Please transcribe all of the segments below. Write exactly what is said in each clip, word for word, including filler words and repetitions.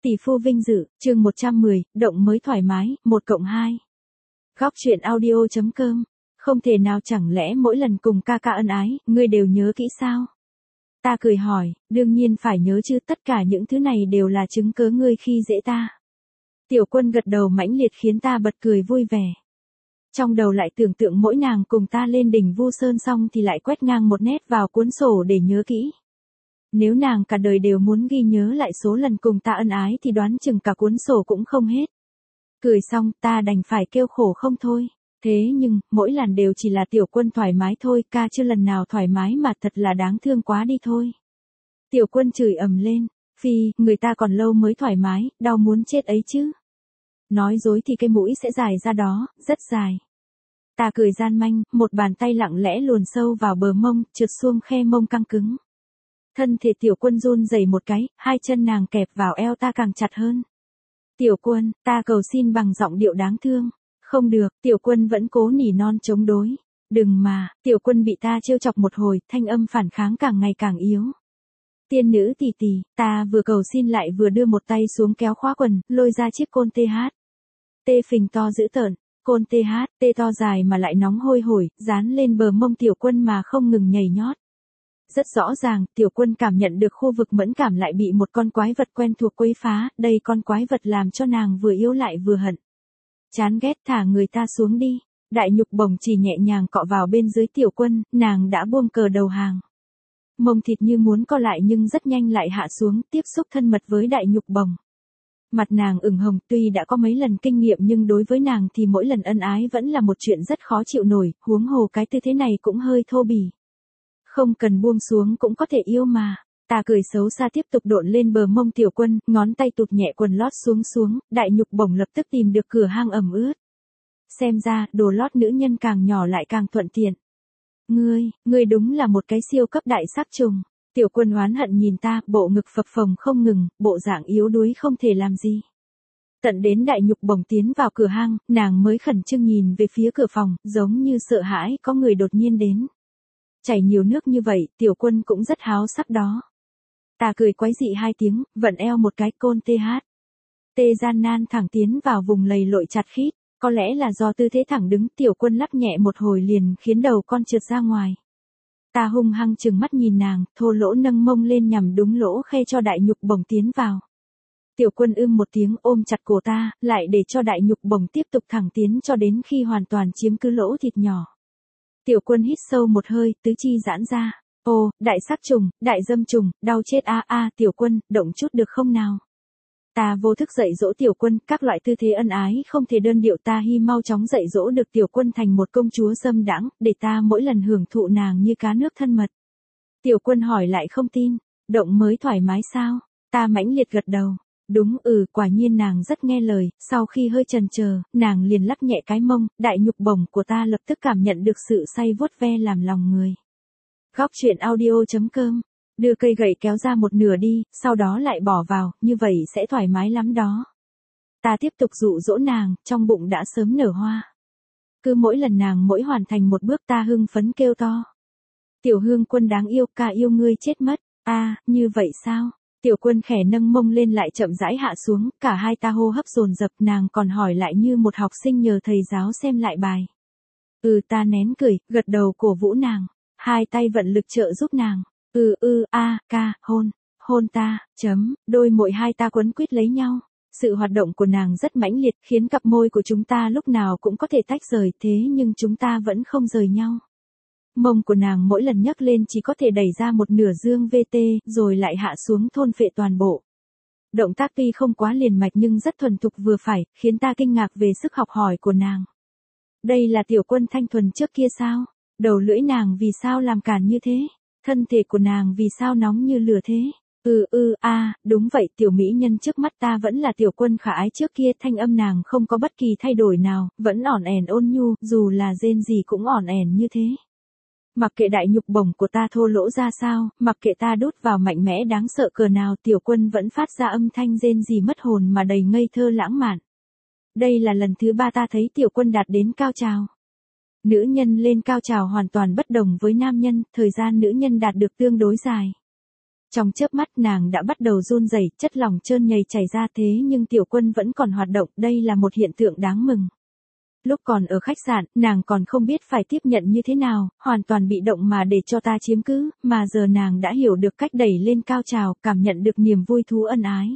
Tỷ phu vinh dự, chương một trăm mười, động mới thoải mái, một cộng hai. Góc truyện audio.com. Không thể nào chẳng lẽ mỗi lần cùng ca ca ân ái, ngươi đều nhớ kỹ sao? Ta cười hỏi, đương nhiên phải nhớ chứ, tất cả những thứ này đều là chứng cớ ngươi khi dễ ta. Tiểu Quân gật đầu mãnh liệt khiến ta bật cười vui vẻ. Trong đầu lại tưởng tượng mỗi nàng cùng ta lên đỉnh Vu Sơn xong thì lại quét ngang một nét vào cuốn sổ để nhớ kỹ. Nếu nàng cả đời đều muốn ghi nhớ lại số lần cùng ta ân ái thì đoán chừng cả cuốn sổ cũng không hết. Cười xong ta đành phải kêu khổ không thôi. Thế nhưng, mỗi lần đều chỉ là Tiểu Quân thoải mái thôi, ca chưa lần nào thoải mái mà thật là đáng thương quá đi thôi. Tiểu Quân chửi ầm lên, Phi, người ta còn lâu mới thoải mái, đau muốn chết ấy chứ. Nói dối thì cái mũi sẽ dài ra đó, rất dài. Ta cười gian manh, một bàn tay lặng lẽ luồn sâu vào bờ mông, trượt xuống khe mông căng cứng. Thân thể Tiểu Quân run rẩy một cái, hai chân nàng kẹp vào eo ta càng chặt hơn. Tiểu Quân, ta cầu xin bằng giọng điệu đáng thương. Không được, Tiểu Quân vẫn cố nỉ non chống đối. Đừng mà, Tiểu Quân bị ta trêu chọc một hồi, thanh âm phản kháng càng ngày càng yếu. Tiên nữ tỷ tỷ, ta vừa cầu xin lại vừa đưa một tay xuống kéo khóa quần, lôi ra chiếc côn tê hát. Tê phình to dữ tợn, côn tê hát, tê to dài mà lại nóng hôi hổi, dán lên bờ mông Tiểu Quân mà không ngừng nhảy nhót. Rất rõ ràng, Tiểu Quân cảm nhận được khu vực mẫn cảm lại bị một con quái vật quen thuộc quấy phá, đây con quái vật làm cho nàng vừa yếu lại vừa hận. Chán ghét, thả người ta xuống đi. Đại nhục bổng chỉ nhẹ nhàng cọ vào bên dưới Tiểu Quân, nàng đã buông cờ đầu hàng. Mông thịt như muốn co lại nhưng rất nhanh lại hạ xuống, tiếp xúc thân mật với đại nhục bổng. Mặt nàng ửng hồng, tuy đã có mấy lần kinh nghiệm nhưng đối với nàng thì mỗi lần ân ái vẫn là một chuyện rất khó chịu nổi, huống hồ cái tư thế này cũng hơi thô bỉ. Không cần buông xuống cũng có thể yêu mà. Ta cười xấu xa tiếp tục độn lên bờ mông Tiểu Quân, ngón tay tụt nhẹ quần lót xuống xuống, đại nhục bổng lập tức tìm được cửa hang ẩm ướt. Xem ra, đồ lót nữ nhân càng nhỏ lại càng thuận tiện. Ngươi, ngươi đúng là một cái siêu cấp đại sắc trùng. Tiểu Quân oán hận nhìn ta, bộ ngực phập phồng không ngừng, bộ dạng yếu đuối không thể làm gì. Tận đến đại nhục bổng tiến vào cửa hang, nàng mới khẩn trương nhìn về phía cửa phòng, giống như sợ hãi có người đột nhiên đến. Chảy nhiều nước như vậy, Tiểu Quân cũng rất háo sắc đó. Ta cười quái dị hai tiếng, vận eo một cái, côn tê hát. Tê gian nan thẳng tiến vào vùng lầy lội chặt khít, có lẽ là do tư thế thẳng đứng, Tiểu Quân lắc nhẹ một hồi liền khiến đầu con trượt ra ngoài. Ta hung hăng trừng mắt nhìn nàng, thô lỗ nâng mông lên nhằm đúng lỗ khe cho đại nhục bổng tiến vào. Tiểu Quân ưm một tiếng ôm chặt cổ ta, lại để cho đại nhục bổng tiếp tục thẳng tiến cho đến khi hoàn toàn chiếm cứ lỗ thịt nhỏ. Tiểu Quân hít sâu một hơi, tứ chi giãn ra. Ô, đại sắc trùng, đại dâm trùng, đau chết a a, Tiểu Quân, động chút được không nào? Ta vô thức dạy dỗ Tiểu Quân, các loại tư thế ân ái không thể đơn điệu, ta hy mau chóng dạy dỗ được Tiểu Quân thành một công chúa dâm đãng, để ta mỗi lần hưởng thụ nàng như cá nước thân mật. Tiểu Quân hỏi lại không tin, động mới thoải mái sao? Ta mãnh liệt gật đầu. Đúng, ừ, quả nhiên nàng rất nghe lời, sau khi hơi chần chờ, nàng liền lắc nhẹ cái mông, đại nhục bổng của ta lập tức cảm nhận được sự say vuốt ve làm lòng người. Góc truyện audio.com. Đưa cây gậy kéo ra một nửa đi, sau đó lại bỏ vào, như vậy sẽ thoải mái lắm đó. Ta tiếp tục dụ dỗ nàng, trong bụng đã sớm nở hoa. Cứ mỗi lần nàng mỗi hoàn thành một bước ta hưng phấn kêu to. Tiểu Hương Quân đáng yêu, ca yêu ngươi chết mất. A, à, như vậy sao? Tiểu Quân khẽ nâng mông lên lại chậm rãi hạ xuống, cả hai ta hô hấp dồn dập, nàng còn hỏi lại như một học sinh nhờ thầy giáo xem lại bài. Ừ, ta nén cười, gật đầu cổ vũ nàng, hai tay vận lực trợ giúp nàng. Ừ ừ a ca, hôn, hôn ta, chấm, đôi môi hai ta quấn quýt lấy nhau. Sự hoạt động của nàng rất mãnh liệt, khiến cặp môi của chúng ta lúc nào cũng có thể tách rời, thế nhưng chúng ta vẫn không rời nhau. Mông của nàng mỗi lần nhấc lên chỉ có thể đẩy ra một nửa dương vê tê, rồi lại hạ xuống thôn phệ toàn bộ. Động tác tuy không quá liền mạch nhưng rất thuần thục vừa phải, khiến ta kinh ngạc về sức học hỏi của nàng. Đây là Tiểu Quân thanh thuần trước kia sao? Đầu lưỡi nàng vì sao làm cản như thế? Thân thể của nàng vì sao nóng như lửa thế? Ừ ừ a, à, đúng vậy, tiểu mỹ nhân trước mắt ta vẫn là Tiểu Quân khả ái trước kia, thanh âm nàng không có bất kỳ thay đổi nào, vẫn ỏn ẻn ôn nhu, dù là rên gì cũng ỏn ẻn như thế. Mặc kệ đại nhục bổng của ta thô lỗ ra sao, mặc kệ ta đút vào mạnh mẽ đáng sợ cờ nào, Tiểu Quân vẫn phát ra âm thanh rên gì mất hồn mà đầy ngây thơ lãng mạn. Đây là lần thứ ba ta thấy Tiểu Quân đạt đến cao trào. Nữ nhân lên cao trào hoàn toàn bất đồng với nam nhân, thời gian nữ nhân đạt được tương đối dài. Trong chớp mắt nàng đã bắt đầu run rẩy, chất lỏng trơn nhầy chảy ra thế nhưng Tiểu Quân vẫn còn hoạt động, đây là một hiện tượng đáng mừng. Lúc còn ở khách sạn, nàng còn không biết phải tiếp nhận như thế nào, hoàn toàn bị động mà để cho ta chiếm cứ, mà giờ nàng đã hiểu được cách đẩy lên cao trào, cảm nhận được niềm vui thú ân ái.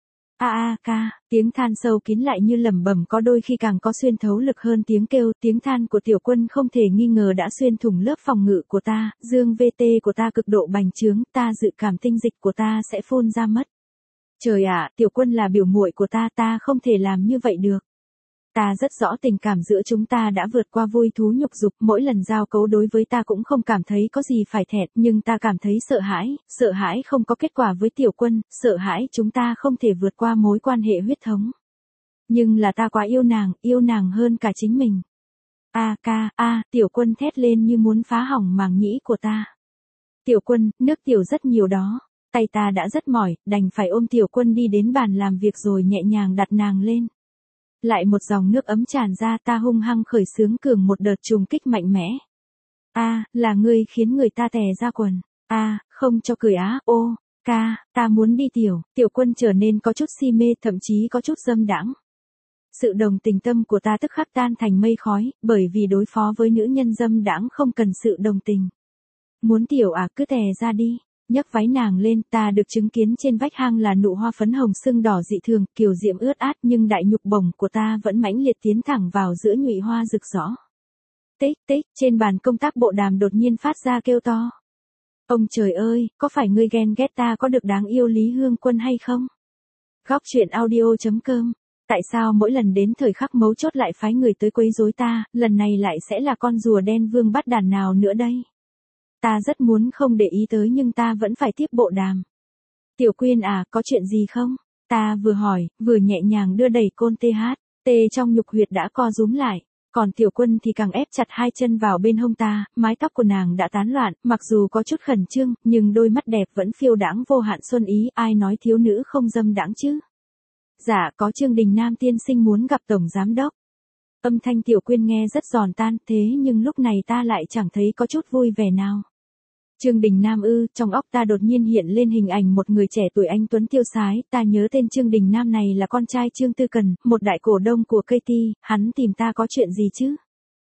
A a ca, tiếng than sâu kín lại như lẩm bẩm có đôi khi càng có xuyên thấu lực hơn tiếng kêu, tiếng than của Tiểu Quân không thể nghi ngờ đã xuyên thủng lớp phòng ngự của ta, dương vê tê của ta cực độ bành trướng, ta dự cảm tinh dịch của ta sẽ phun ra mất. Trời ạ, Tiểu Quân là biểu muội của ta, ta không thể làm như vậy được. Ta rất rõ tình cảm giữa chúng ta đã vượt qua vui thú nhục dục, mỗi lần giao cấu đối với ta cũng không cảm thấy có gì phải thẹn, nhưng ta cảm thấy sợ hãi, sợ hãi không có kết quả với Tiểu Quân, sợ hãi chúng ta không thể vượt qua mối quan hệ huyết thống. Nhưng là ta quá yêu nàng, yêu nàng hơn cả chính mình. A ca, a, Tiểu Quân thét lên như muốn phá hỏng màng nhĩ của ta. Tiểu Quân, nước tiểu rất nhiều đó. Tay ta đã rất mỏi, đành phải ôm Tiểu Quân đi đến bàn làm việc rồi nhẹ nhàng đặt nàng lên. Lại một dòng nước ấm tràn ra, ta hung hăng khởi xướng cường một đợt trùng kích mạnh mẽ. A, là ngươi khiến người ta tè ra quần. A, không cho cười á, ô, ca, ta muốn đi tiểu, Tiểu Quân trở nên có chút si mê, thậm chí có chút dâm đãng. Sự đồng tình tâm của ta tức khắc tan thành mây khói, bởi vì đối phó với nữ nhân dâm đãng không cần sự đồng tình. Muốn tiểu à, cứ tè ra đi. Nhấc váy nàng lên, ta được chứng kiến trên vách hang là nụ hoa phấn hồng sưng đỏ dị thường, kiều diễm ướt át, nhưng đại nhục bổng của ta vẫn mãnh liệt tiến thẳng vào giữa nhụy hoa rực rõ. Tích tích, trên bàn công tác bộ đàm đột nhiên phát ra kêu to. Ông trời ơi, có phải ngươi ghen ghét ta có được đáng yêu Lý Hương Quân hay không? Góc truyện audio chấm com. Tại sao mỗi lần đến thời khắc mấu chốt lại phái người tới quấy rối ta, lần này lại sẽ là con rùa đen vương bắt đàn nào nữa đây? Ta rất muốn không để ý tới nhưng ta vẫn phải tiếp bộ đàm. Tiểu Quyên à, có chuyện gì không? Ta vừa hỏi, vừa nhẹ nhàng đưa đẩy côn tê hát, tê trong nhục huyệt đã co rúm lại. Còn Tiểu Quân thì càng ép chặt hai chân vào bên hông ta, mái tóc của nàng đã tán loạn, mặc dù có chút khẩn trương, nhưng đôi mắt đẹp vẫn phiêu đãng vô hạn xuân ý, ai nói thiếu nữ không dâm đãng chứ? Dạ, có Trương Đình Nam tiên sinh muốn gặp Tổng Giám Đốc. Âm thanh Tiểu Quyên nghe rất giòn tan, thế nhưng lúc này ta lại chẳng thấy có chút vui vẻ nào. Trương Đình Nam ư, trong óc ta đột nhiên hiện lên hình ảnh một người trẻ tuổi anh tuấn tiêu sái, ta nhớ tên Trương Đình Nam này là con trai Trương Tư Cần, một đại cổ đông của Cây Ti, hắn tìm ta có chuyện gì chứ?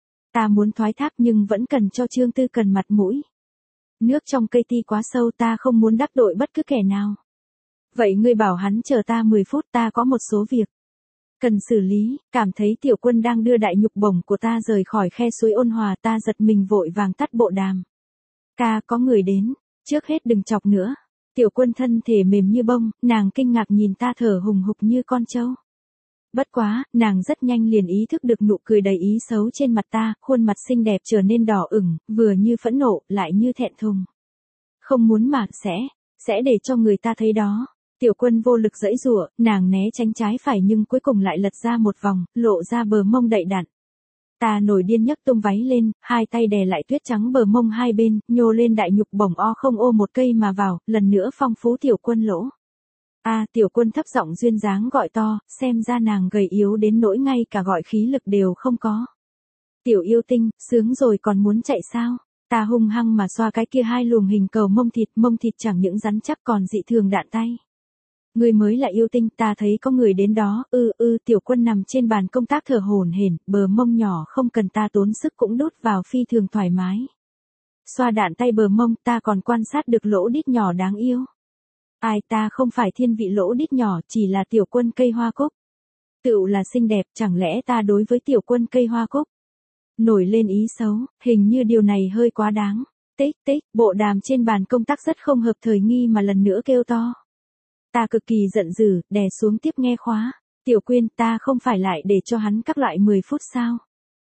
Ta muốn thoái thác nhưng vẫn cần cho Trương Tư Cần mặt mũi. Nước trong Cây Ti quá sâu, ta không muốn đắc tội bất cứ kẻ nào. Vậy ngươi bảo hắn chờ ta mười phút, ta có một số việc cần xử lý. Cảm thấy Tiểu Quân đang đưa đại nhục bổng của ta rời khỏi khe suối ôn hòa, ta giật mình vội vàng tắt bộ đàm. Ca, có người đến, trước hết đừng chọc nữa. Tiểu Quân thân thể mềm như bông, nàng kinh ngạc nhìn ta thở hùng hục như con trâu. Bất quá, nàng rất nhanh liền ý thức được nụ cười đầy ý xấu trên mặt ta, khuôn mặt xinh đẹp trở nên đỏ ửng, vừa như phẫn nộ, lại như thẹn thùng. Không muốn mà, sẽ, sẽ để cho người ta thấy đó. Tiểu Quân vô lực giãy giụa, nàng né tránh trái phải nhưng cuối cùng lại lật ra một vòng, lộ ra bờ mông đậy đặn. Ta nổi điên nhấc tung váy lên, hai tay đè lại tuyết trắng bờ mông hai bên, nhô lên đại nhục bổng o không ô một cây mà vào, lần nữa phong phú Tiểu Quân lỗ. A, à, Tiểu Quân thấp giọng duyên dáng gọi to, xem ra nàng gầy yếu đến nỗi ngay cả gọi khí lực đều không có. Tiểu yêu tinh, sướng rồi còn muốn chạy sao? Ta hung hăng mà xoa cái kia hai luồng hình cầu mông thịt, mông thịt chẳng những rắn chắc còn dị thường đạn tay. Người mới là yêu tinh, ta thấy có người đến đó, ư ư, Tiểu Quân nằm trên bàn công tác thở hổn hển, bờ mông nhỏ không cần ta tốn sức cũng đút vào phi thường thoải mái. Xoa đạn tay bờ mông, ta còn quan sát được lỗ đít nhỏ đáng yêu. Ai, ta không phải thiên vị lỗ đít nhỏ, chỉ là Tiểu Quân cây hoa cúc. Tựu là xinh đẹp, chẳng lẽ ta đối với Tiểu Quân cây hoa cúc nổi lên ý xấu, hình như điều này hơi quá đáng. Tích tích, bộ đàm trên bàn công tác rất không hợp thời nghi mà lần nữa kêu to. Ta cực kỳ giận dữ, đè xuống tiếp nghe khóa. Tiểu Quyên, ta không phải lại để cho hắn các loại mười phút sao?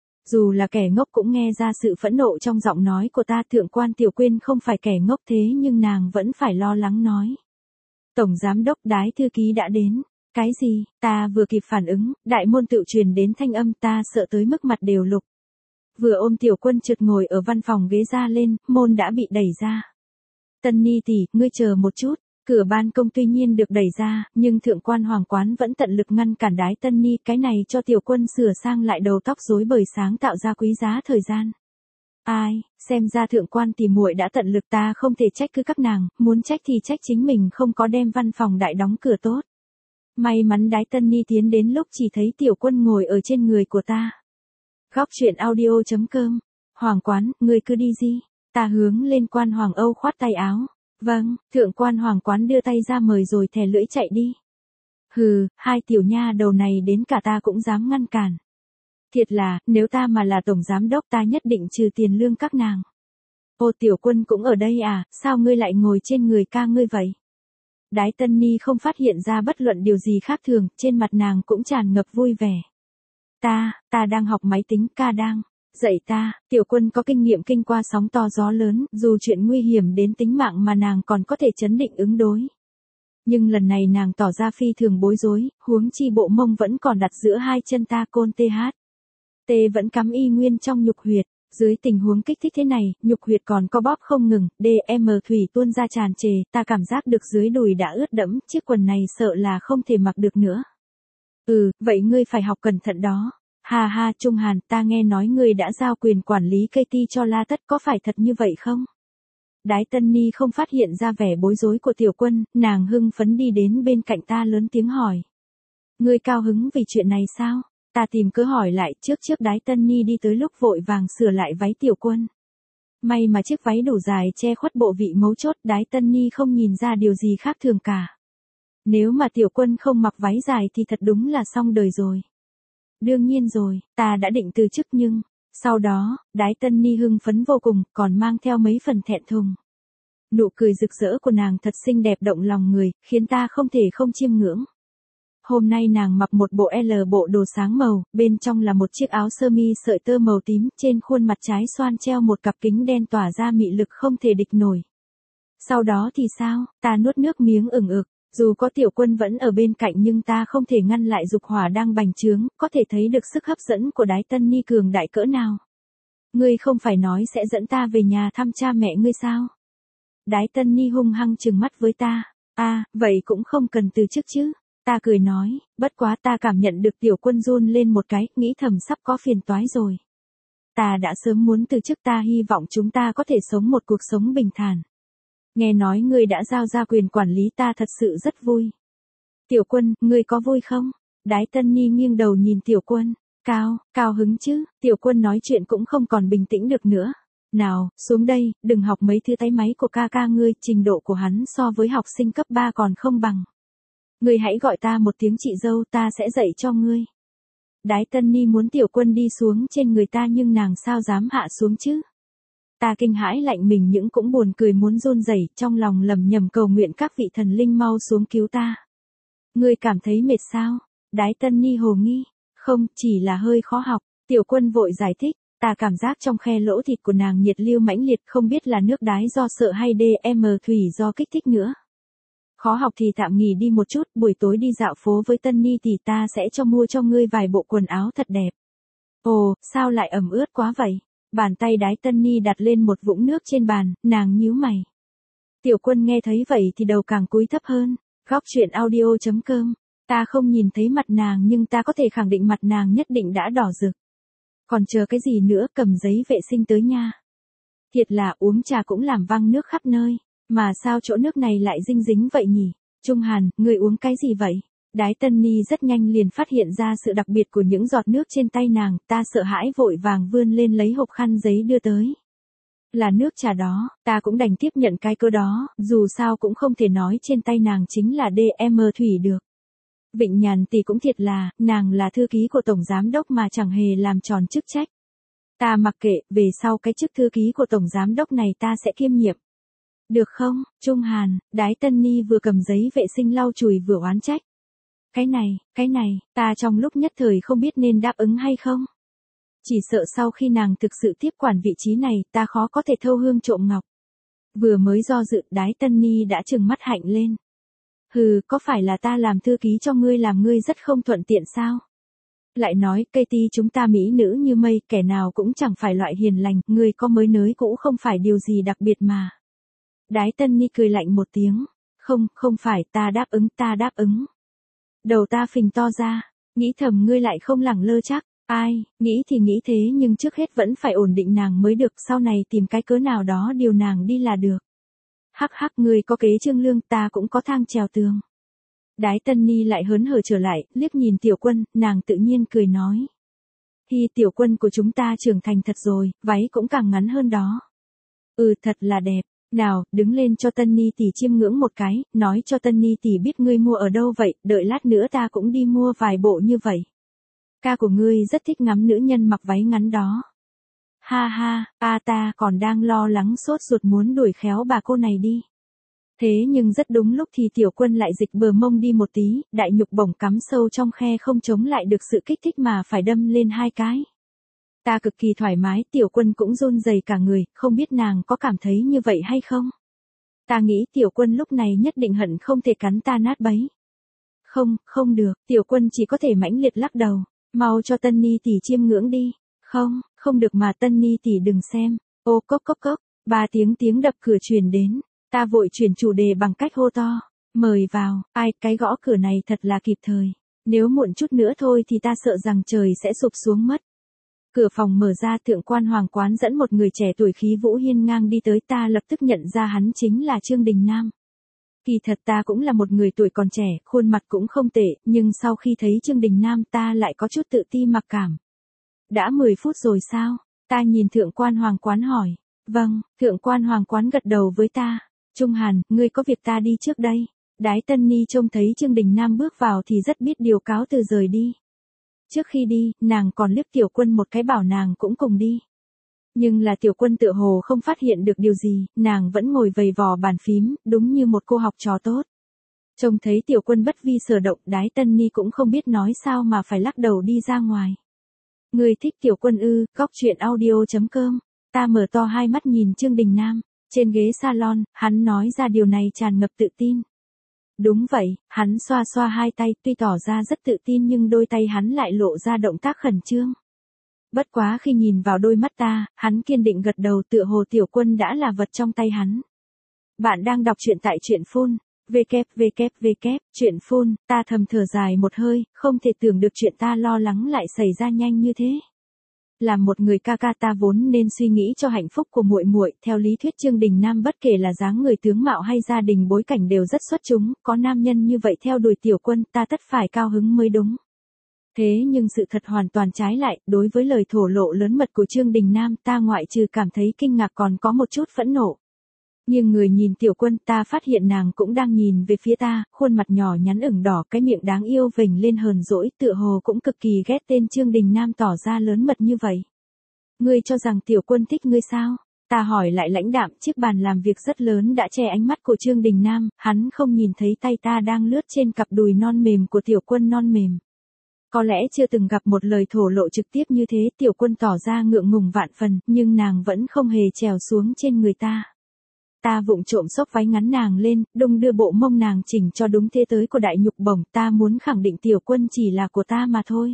Dù là kẻ ngốc cũng nghe ra sự phẫn nộ trong giọng nói của ta. Thượng quan Tiểu Quyên không phải kẻ ngốc thế nhưng nàng vẫn phải lo lắng nói. Tổng Giám Đốc Đái thư ký đã đến. Cái gì? Ta vừa kịp phản ứng, đại môn tự truyền đến thanh âm, ta sợ tới mức mặt đều lục. Vừa ôm Tiểu Quân trượt ngồi ở văn phòng ghế ra lên, môn đã bị đẩy ra. Tân Ni tỷ, ngươi chờ một chút. Cửa ban công tuy nhiên được đẩy ra, nhưng thượng quan hoàng quán vẫn tận lực ngăn cản Đái Tân Ni, cái này cho Tiểu Quân sửa sang lại đầu tóc rối bời sáng tạo ra quý giá thời gian. Ai, xem ra thượng quan tỷ muội đã tận lực, ta không thể trách cứ các nàng, muốn trách thì trách chính mình không có đem văn phòng đại đóng cửa tốt. May mắn Đái Tân Ni tiến đến lúc chỉ thấy Tiểu Quân ngồi ở trên người của ta. Góc truyện audio chấm com. Hoàng quán, ngươi cứ đi gì? Ta hướng lên quan Hoàng Âu khoát tay áo. Vâng, thượng quan Hoàng quán đưa tay ra mời rồi thè lưỡi chạy đi. Hừ, hai tiểu nha đầu này đến cả ta cũng dám ngăn cản. Thiệt là, nếu ta mà là tổng giám đốc ta nhất định trừ tiền lương các nàng. Ô Tiểu Quân cũng ở đây à, sao ngươi lại ngồi trên người ca ngươi vậy? Đái Tân Ni không phát hiện ra bất luận điều gì khác thường, trên mặt nàng cũng tràn ngập vui vẻ. Ta, ta đang học máy tính, ca đang dạy ta. Tiểu Quân có kinh nghiệm kinh qua sóng to gió lớn, dù chuyện nguy hiểm đến tính mạng mà nàng còn có thể trấn định ứng đối. Nhưng lần này nàng tỏ ra phi thường bối rối, huống chi bộ mông vẫn còn đặt giữa hai chân ta, côn tê hát. Tê vẫn cắm y nguyên trong nhục huyệt. Dưới tình huống kích thích thế này, nhục huyệt còn co bóp không ngừng, đê em thủy tuôn ra tràn trề, ta cảm giác được dưới đùi đã ướt đẫm, chiếc quần này sợ là không thể mặc được nữa. Ừ, vậy ngươi phải học cẩn thận đó. Hà ha, Trung Hàn, ta nghe nói ngươi đã giao quyền quản lý Katy cho La Tất, có phải thật như vậy không? Đái Tân Ni không phát hiện ra vẻ bối rối của Tiểu Quân, nàng hưng phấn đi đến bên cạnh ta lớn tiếng hỏi. Ngươi cao hứng vì chuyện này sao? Ta tìm cớ hỏi lại, trước trước Đái Tân Ni đi tới lúc vội vàng sửa lại váy Tiểu Quân. May mà chiếc váy đủ dài che khuất bộ vị mấu chốt, Đái Tân Ni không nhìn ra điều gì khác thường cả. Nếu mà Tiểu Quân không mặc váy dài thì thật đúng là xong đời rồi. Đương nhiên rồi, ta đã định từ chức nhưng, sau đó, Đái Tân Ni hưng phấn vô cùng, còn mang theo mấy phần thẹn thùng. Nụ cười rực rỡ của nàng thật xinh đẹp động lòng người, khiến ta không thể không chiêm ngưỡng. Hôm nay nàng mặc một bộ L bộ đồ sáng màu, bên trong là một chiếc áo sơ mi sợi tơ màu tím, trên khuôn mặt trái xoan treo một cặp kính đen tỏa ra mị lực không thể địch nổi. Sau đó thì sao, ta nuốt nước miếng ửng ực, dù có Tiểu Quân vẫn ở bên cạnh nhưng ta không thể ngăn lại dục hỏa đang bành trướng, có thể thấy được sức hấp dẫn của Đái Tân Ni cường đại cỡ nào. Ngươi không phải nói sẽ dẫn ta về nhà thăm cha mẹ ngươi sao? Đái Tân Ni hung hăng trừng mắt với ta, à, vậy cũng không cần từ chức chứ. Ta cười nói, bất quá ta cảm nhận được Tiểu Quân run lên một cái, nghĩ thầm sắp có phiền toái rồi. Ta đã sớm muốn từ chức, ta hy vọng chúng ta có thể sống một cuộc sống bình thản. Nghe nói ngươi đã giao ra quyền quản lý, ta thật sự rất vui. Tiểu Quân, ngươi có vui không? Đái Tân Ni nghiêng đầu nhìn Tiểu Quân, cao, cao hứng chứ, Tiểu Quân nói chuyện cũng không còn bình tĩnh được nữa. Nào, xuống đây, đừng học mấy thứ tay máy của ca ca ngươi, trình độ của hắn so với học sinh cấp ba còn không bằng. Ngươi hãy gọi ta một tiếng chị dâu, ta sẽ dạy cho ngươi. Đái Tân Ni muốn Tiểu Quân đi xuống trên người ta nhưng nàng sao dám hạ xuống chứ? Ta kinh hãi lạnh mình những cũng buồn cười muốn run rẩy, trong lòng lầm nhầm cầu nguyện các vị thần linh mau xuống cứu ta. Ngươi cảm thấy mệt sao? Đái Tân Ni hồ nghi. Không, chỉ là hơi khó học. Tiểu Quân vội giải thích. Ta cảm giác trong khe lỗ thịt của nàng nhiệt lưu mãnh liệt, không biết là nước đái do sợ hay đê em thủy do kích thích nữa. Khó học thì tạm nghỉ đi một chút, buổi tối đi dạo phố với Tân Ni thì ta sẽ cho mua cho ngươi vài bộ quần áo thật đẹp. Ồ, sao lại ẩm ướt quá vậy? Bàn tay Đái Tân Ni đặt lên một vũng nước trên bàn, nàng nhíu mày. Tiểu Quân nghe thấy vậy thì đầu càng cúi thấp hơn. Góc truyện audio chấm com. Ta không nhìn thấy mặt nàng nhưng ta có thể khẳng định mặt nàng nhất định đã đỏ rực. Còn chờ cái gì nữa, cầm giấy vệ sinh tới nha. Thiệt là uống trà cũng làm văng nước khắp nơi. Mà sao chỗ nước này lại dinh dính vậy nhỉ? Trung Hàn, ngươi uống cái gì vậy? Đái Tân Ni rất nhanh liền phát hiện ra sự đặc biệt của những giọt nước trên tay nàng, ta sợ hãi vội vàng vươn lên lấy hộp khăn giấy đưa tới. Là nước trà đó, ta cũng đành tiếp nhận cái cơ đó, dù sao cũng không thể nói trên tay nàng chính là đê em thủy được. Vịnh Nhàn tỷ cũng thiệt là, nàng là thư ký của tổng giám đốc mà chẳng hề làm tròn chức trách. Ta mặc kệ, về sau cái chức thư ký của tổng giám đốc này ta sẽ kiêm nhiệm. Được không, Trung Hàn? Đái Tân Ni vừa cầm giấy vệ sinh lau chùi vừa oán trách. Cái này, cái này, ta trong lúc nhất thời không biết nên đáp ứng hay không. Chỉ sợ sau khi nàng thực sự tiếp quản vị trí này, ta khó có thể thâu hương trộm ngọc. Vừa mới do dự, Đái Tân Ni đã trừng mắt hạnh lên. Hừ, có phải là ta làm thư ký cho ngươi làm ngươi rất không thuận tiện sao? Lại nói, Katy chúng ta mỹ nữ như mây, kẻ nào cũng chẳng phải loại hiền lành, ngươi có mới nới cũng không phải điều gì đặc biệt mà. Đái Tân Ni cười lạnh một tiếng. Không, không phải, ta đáp ứng, ta đáp ứng. Đầu ta phình to ra, nghĩ thầm ngươi lại không lẳng lơ chắc. Ai, nghĩ thì nghĩ thế nhưng trước hết vẫn phải ổn định nàng mới được, sau này tìm cái cớ nào đó điều nàng đi là được. Hắc hắc, ngươi có kế Trương Lương, ta cũng có thang trèo tường. Đái Tân Ni lại hớn hở trở lại, liếc nhìn Tiểu Quân, nàng tự nhiên cười nói. Hi, Tiểu Quân của chúng ta trưởng thành thật rồi, váy cũng càng ngắn hơn đó. Ừ, thật là đẹp. Nào, đứng lên cho Tân Ni tỷ chiêm ngưỡng một cái, nói cho Tân Ni tỷ biết ngươi mua ở đâu vậy, đợi lát nữa ta cũng đi mua vài bộ như vậy. Ca của ngươi rất thích ngắm nữ nhân mặc váy ngắn đó. Ha ha, a ta còn đang lo lắng sốt ruột muốn đuổi khéo bà cô này đi. Thế nhưng rất đúng lúc thì Tiểu Quân lại dịch bờ mông đi một tí, đại nhục bổng cắm sâu trong khe không chống lại được sự kích thích mà phải đâm lên hai cái. Ta cực kỳ thoải mái, Tiểu Quân cũng run rẩy cả người, không biết nàng có cảm thấy như vậy hay không? Ta nghĩ Tiểu Quân lúc này nhất định hận không thể cắn ta nát bấy. Không, không được, Tiểu Quân chỉ có thể mãnh liệt lắc đầu, mau cho Tân Ni tỷ chiêm ngưỡng đi. Không, không được mà Tân Ni tỷ đừng xem. Ô cốc cốc cốc, ba tiếng tiếng đập cửa truyền đến. Ta vội chuyển chủ đề bằng cách hô to. Mời vào, ai, cái gõ cửa này thật là kịp thời. Nếu muộn chút nữa thôi thì ta sợ rằng trời sẽ sụp xuống mất. Cửa phòng mở ra, Thượng quan Hoàng Quán dẫn một người trẻ tuổi khí vũ hiên ngang đi tới, ta lập tức nhận ra hắn chính là Trương Đình Nam. Kỳ thật ta cũng là một người tuổi còn trẻ, khuôn mặt cũng không tệ, nhưng sau khi thấy Trương Đình Nam ta lại có chút tự ti mặc cảm. Đã mười phút rồi sao? Ta nhìn Thượng quan Hoàng Quán hỏi. Vâng, Thượng quan Hoàng Quán gật đầu với ta. Trung Hàn, ngươi có việc ta đi trước đây. Đái Tân Ni trông thấy Trương Đình Nam bước vào thì rất biết điều, cáo từ rời đi. Trước khi đi, nàng còn liếc Tiểu Quân một cái bảo nàng cũng cùng đi. Nhưng là Tiểu Quân tựa hồ không phát hiện được điều gì, nàng vẫn ngồi vầy vò bàn phím, đúng như một cô học trò tốt. Trông thấy Tiểu Quân bất vi sở động, Đái Tân Ni cũng không biết nói sao mà phải lắc đầu đi ra ngoài. Người thích Tiểu Quân ư? Góc truyện audio chấm com. Ta mở to hai mắt nhìn Trương Đình Nam. Trên ghế salon, hắn nói ra điều này tràn ngập tự tin. Đúng vậy, hắn xoa xoa hai tay, tuy tỏ ra rất tự tin nhưng đôi tay hắn lại lộ ra động tác khẩn trương. Bất quá khi nhìn vào đôi mắt ta, hắn kiên định gật đầu, tựa hồ Tiểu Quân đã là vật trong tay hắn. Bạn đang đọc truyện tại truyện phun. www, truyện phun, ta thầm thở dài một hơi, không thể tưởng được chuyện ta lo lắng lại xảy ra nhanh như thế. Làm một người ca ca ta vốn nên suy nghĩ cho hạnh phúc của muội muội, theo lý thuyết Trương Đình Nam bất kể là dáng người tướng mạo hay gia đình bối cảnh đều rất xuất chúng, có nam nhân như vậy theo đuổi Tiểu Quân, ta tất phải cao hứng mới đúng. Thế nhưng sự thật hoàn toàn trái lại, đối với lời thổ lộ lớn mật của Trương Đình Nam, ta ngoại trừ cảm thấy kinh ngạc còn có một chút phẫn nộ. Nhưng người nhìn Tiểu Quân, ta phát hiện nàng cũng đang nhìn về phía ta, khuôn mặt nhỏ nhắn ửng đỏ, cái miệng đáng yêu vểnh lên hờn dỗi, tựa hồ cũng cực kỳ ghét tên Trương Đình Nam tỏ ra lớn mật như vậy. Ngươi cho rằng Tiểu Quân thích ngươi sao? Ta hỏi lại lãnh đạm, chiếc bàn làm việc rất lớn đã che ánh mắt của Trương Đình Nam, hắn không nhìn thấy tay ta đang lướt trên cặp đùi non mềm của Tiểu Quân non mềm. Có lẽ chưa từng gặp một lời thổ lộ trực tiếp như thế, Tiểu Quân tỏ ra ngượng ngùng vạn phần, nhưng nàng vẫn không hề trèo xuống trên người ta. Ta vụng trộm xốc váy ngắn nàng lên, đung đưa bộ mông nàng chỉnh cho đúng thế tới của đại nhục bổng, ta muốn khẳng định Tiểu Quân chỉ là của ta mà thôi.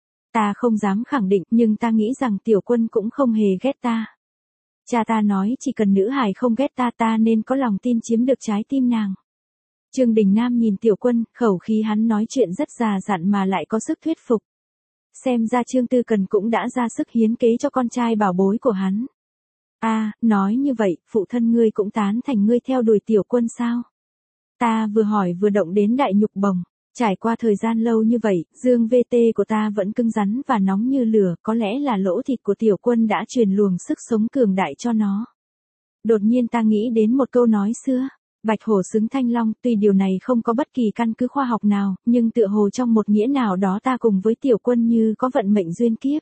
Ta không dám khẳng định, nhưng ta nghĩ rằng Tiểu Quân cũng không hề ghét ta. Cha ta nói chỉ cần nữ hài không ghét ta ta nên có lòng tin chiếm được trái tim nàng. Trương Đình Nam nhìn Tiểu Quân, khẩu khí hắn nói chuyện rất già dặn mà lại có sức thuyết phục. Xem ra Trương Tư Cần cũng đã ra sức hiến kế cho con trai bảo bối của hắn. A, à, nói như vậy, phụ thân ngươi cũng tán thành ngươi theo đuổi Tiểu Quân sao? Ta vừa hỏi vừa động đến đại nhục bổng. Trải qua thời gian lâu như vậy, dương vê tê của ta vẫn cứng rắn và nóng như lửa, có lẽ là lỗ thịt của Tiểu Quân đã truyền luồng sức sống cường đại cho nó. Đột nhiên ta nghĩ đến một câu nói xưa, bạch hổ xứng thanh long, tuy điều này không có bất kỳ căn cứ khoa học nào, nhưng tựa hồ trong một nghĩa nào đó ta cùng với Tiểu Quân như có vận mệnh duyên kiếp.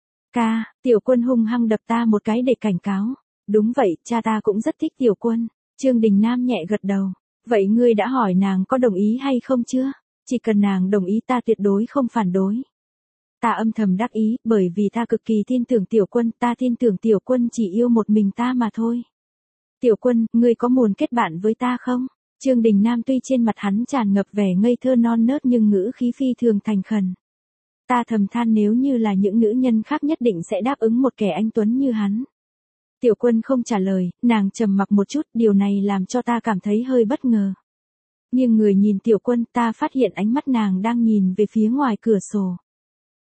Ca, Tiểu Quân hung hăng đập ta một cái để cảnh cáo. Đúng vậy, cha ta cũng rất thích Tiểu Quân. Trương Đình Nam nhẹ gật đầu. Vậy ngươi đã hỏi nàng có đồng ý hay không chưa? Chỉ cần nàng đồng ý ta tuyệt đối không phản đối. Ta âm thầm đắc ý, bởi vì ta cực kỳ tin tưởng Tiểu Quân, ta tin tưởng Tiểu Quân chỉ yêu một mình ta mà thôi. Tiểu Quân, ngươi có muốn kết bạn với ta không? Trương Đình Nam tuy trên mặt hắn tràn ngập vẻ ngây thơ non nớt nhưng ngữ khí phi thường thành khẩn. Ta thầm than nếu như là những nữ nhân khác nhất định sẽ đáp ứng một kẻ anh tuấn như hắn. Tiểu Quân không trả lời, nàng trầm mặc một chút, điều này làm cho ta cảm thấy hơi bất ngờ. Nhưng người nhìn Tiểu Quân, ta phát hiện ánh mắt nàng đang nhìn về phía ngoài cửa sổ.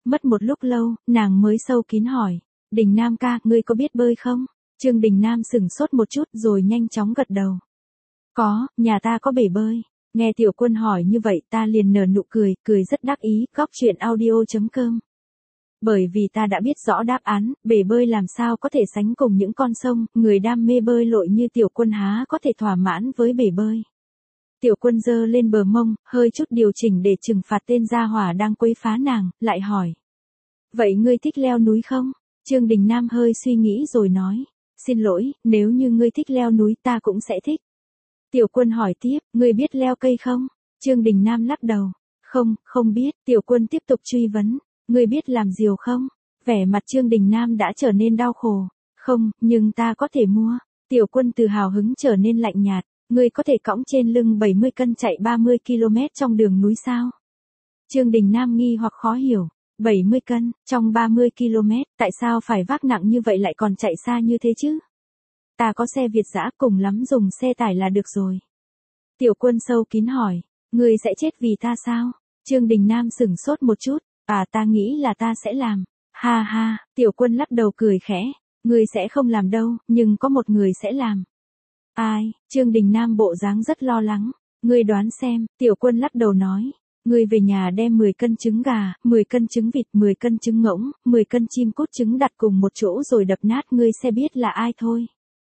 Mất một lúc lâu, nàng mới sâu kín hỏi. Đình Nam ca, ngươi có biết bơi không? Trương Đình Nam sửng sốt một chút rồi nhanh chóng gật đầu. Có, nhà ta có bể bơi. Nghe Tiểu Quân hỏi như vậy ta liền nở nụ cười, cười rất đắc ý, góc chuyện audio.com. Bởi vì ta đã biết rõ đáp án, bể bơi làm sao có thể sánh cùng những con sông, người đam mê bơi lội như Tiểu Quân há có thể thỏa mãn với bể bơi. Tiểu Quân giơ lên bờ mông, hơi chút điều chỉnh để trừng phạt tên gia hỏa đang quấy phá nàng, lại hỏi. Vậy ngươi thích leo núi không? Trương Đình Nam hơi suy nghĩ rồi nói. Xin lỗi, nếu như ngươi thích leo núi ta cũng sẽ thích. Tiểu Quân hỏi tiếp, ngươi biết leo cây không? Trương Đình Nam lắc đầu. Không, không biết. Tiểu Quân tiếp tục truy vấn. Ngươi biết làm diều không? Vẻ mặt Trương Đình Nam đã trở nên đau khổ. Không, nhưng ta có thể mua. Tiểu Quân từ hào hứng trở nên lạnh nhạt. Ngươi có thể cõng trên lưng bảy mươi cân chạy ba mươi ki lô mét trong đường núi sao? Trương Đình Nam nghi hoặc khó hiểu. bảy mươi cân, trong ba mươi ki lô mét, tại sao phải vác nặng như vậy lại còn chạy xa như thế chứ? Ta có xe Việt dã, cùng lắm dùng xe tải là được rồi. Tiểu Quân sâu kín hỏi, ngươi sẽ chết vì ta sao? Trương Đình Nam sửng sốt một chút, à ta nghĩ là ta sẽ làm. Ha ha, Tiểu Quân lắc đầu cười khẽ, ngươi sẽ không làm đâu, nhưng có một người sẽ làm. Ai? Trương Đình Nam bộ dáng rất lo lắng, ngươi đoán xem. Tiểu Quân lắc đầu nói. Ngươi về nhà đem mười cân trứng gà, mười cân trứng vịt, mười cân trứng ngỗng, mười cân chim cút trứng đặt cùng một chỗ rồi đập nát, ngươi sẽ biết là ai thôi.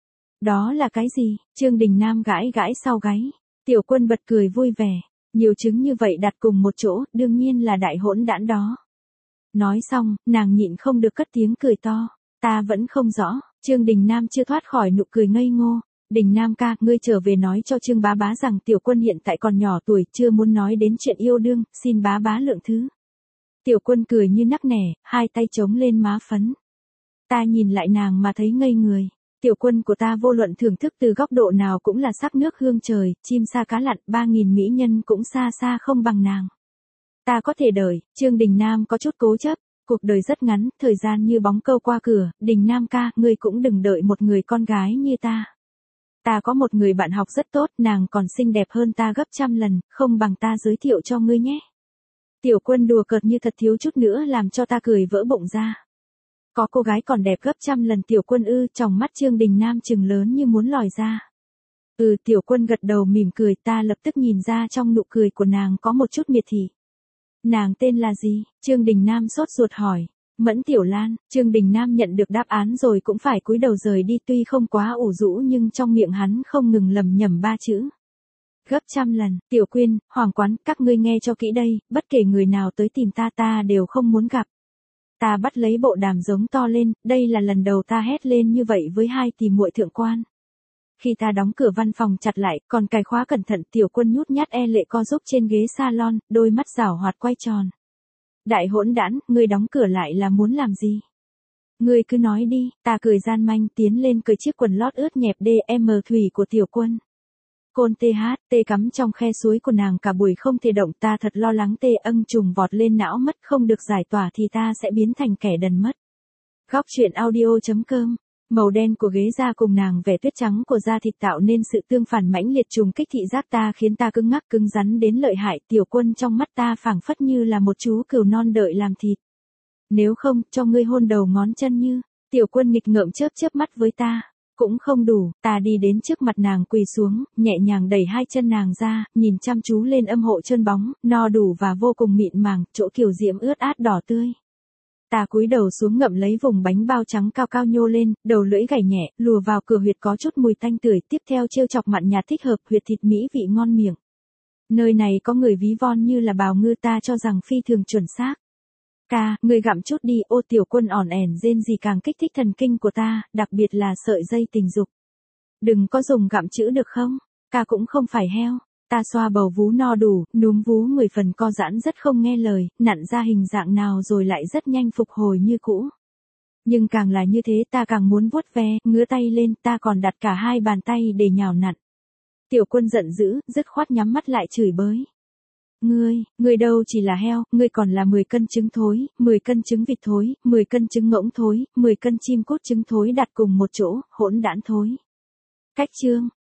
Đó là cái gì? Trương Đình Nam gãi gãi sau gáy. Tiểu Quân bật cười vui vẻ. Nhiều trứng như vậy đặt cùng một chỗ, đương nhiên là đại hỗn đản đó. Nói xong, nàng nhịn không được cất tiếng cười to. Ta vẫn không rõ. Trương Đình Nam chưa thoát khỏi nụ cười ngây ngô. Đình Nam ca, ngươi trở về nói cho Trương bá bá rằng Tiểu Quân hiện tại còn nhỏ tuổi, chưa muốn nói đến chuyện yêu đương, xin bá bá lượng thứ. Tiểu Quân cười như nắc nẻ, hai tay chống lên má phấn. Ta nhìn lại nàng mà thấy ngây người. Tiểu Quân của ta vô luận thưởng thức từ góc độ nào cũng là sắc nước hương trời, chim sa cá lặn, ba nghìn mỹ nhân cũng xa xa không bằng nàng. Ta có thể đợi. Trương Đình Nam có chút cố chấp. Cuộc đời rất ngắn, thời gian như bóng câu qua cửa, Đình Nam ca, ngươi cũng đừng đợi một người con gái như ta. Ta có một người bạn học rất tốt, nàng còn xinh đẹp hơn ta gấp trăm lần, không bằng ta giới thiệu cho ngươi nhé. Tiểu Quân đùa cợt như thật thiếu chút nữa làm cho ta cười vỡ bụng ra. Có cô gái còn đẹp gấp trăm lần Tiểu Quân ư? Trong mắt Trương Đình Nam trừng lớn như muốn lòi ra. Ừ, Tiểu Quân gật đầu mỉm cười, ta lập tức nhìn ra trong nụ cười của nàng có một chút miệt thị. Nàng tên là gì? Trương Đình Nam sốt ruột hỏi. Mẫn Tiểu Lan. Trương Đình Nam nhận được đáp án rồi cũng phải cúi đầu rời đi, tuy không quá ủ rũ nhưng trong miệng hắn không ngừng lầm nhầm ba chữ. Gấp trăm lần. Tiểu Quyên, Hoàng Quán, các ngươi nghe cho kỹ đây, bất kể người nào tới tìm ta ta đều không muốn gặp. Ta bắt lấy bộ đàm giống to lên, đây là lần đầu ta hét lên như vậy với hai tỷ muội thượng quan. Khi ta đóng cửa văn phòng chặt lại, còn cài khóa cẩn thận, Tiểu Quân nhút nhát e lệ co giúp trên ghế salon, đôi mắt giảo hoạt quay tròn. Đại hỗn đản, ngươi đóng cửa lại là muốn làm gì? Ngươi cứ nói đi. Ta cười gian manh tiến lên cởi chiếc quần lót ướt nhẹp đê em thủy của Tiểu Quân. Côn tê hát, tê cắm trong khe suối của nàng cả buổi không thể động, ta thật lo lắng tê âng trùng vọt lên não mất, không được giải tỏa thì ta sẽ biến thành kẻ đần mất. Góc chuyện audio.com. Màu đen của ghế da cùng nàng vẻ tuyết trắng của da thịt tạo nên sự tương phản mãnh liệt trùng kích thị giác ta, khiến ta cứng ngắc cứng rắn đến lợi hại. Tiểu Quân trong mắt ta phảng phất như là một chú cừu non đợi làm thịt. Nếu không, cho ngươi hôn đầu ngón chân như. Tiểu Quân nghịch ngợm chớp chớp mắt với ta. Cũng không đủ, ta đi đến trước mặt nàng quỳ xuống, nhẹ nhàng đẩy hai chân nàng ra, nhìn chăm chú lên âm hộ trơn bóng, no đủ và vô cùng mịn màng, chỗ kiểu diễm ướt át đỏ tươi. Ta cúi đầu xuống ngậm lấy vùng bánh bao trắng cao cao nhô lên, đầu lưỡi gảy nhẹ, lùa vào cửa huyệt có chút mùi tanh tưởi, tiếp theo trêu chọc mặn nhạt thích hợp, huyệt thịt mỹ vị ngon miệng. Nơi này có người ví von như là bào ngư, ta cho rằng phi thường chuẩn xác. Ca, người gặm chút đi. Ô, Tiểu Quân ỏn ẻn rên gì càng kích thích thần kinh của ta, đặc biệt là sợi dây tình dục. Đừng có dùng gặm chữ được không? Ca cũng không phải heo. Ta xoa bầu vú no đủ, núm vú mười phần co giãn rất không nghe lời, nặn ra hình dạng nào rồi lại rất nhanh phục hồi như cũ. Nhưng càng là như thế ta càng muốn vuốt ve, ngứa tay lên, ta còn đặt cả hai bàn tay để nhào nặn. Tiểu Quân giận dữ, dứt khoát nhắm mắt lại chửi bới. Ngươi, ngươi đâu chỉ là heo, ngươi còn là mười cân trứng thối, mười cân trứng vịt thối, mười cân trứng ngỗng thối, mười cân chim cút trứng thối đặt cùng một chỗ, hỗn đản thối. Cách chương.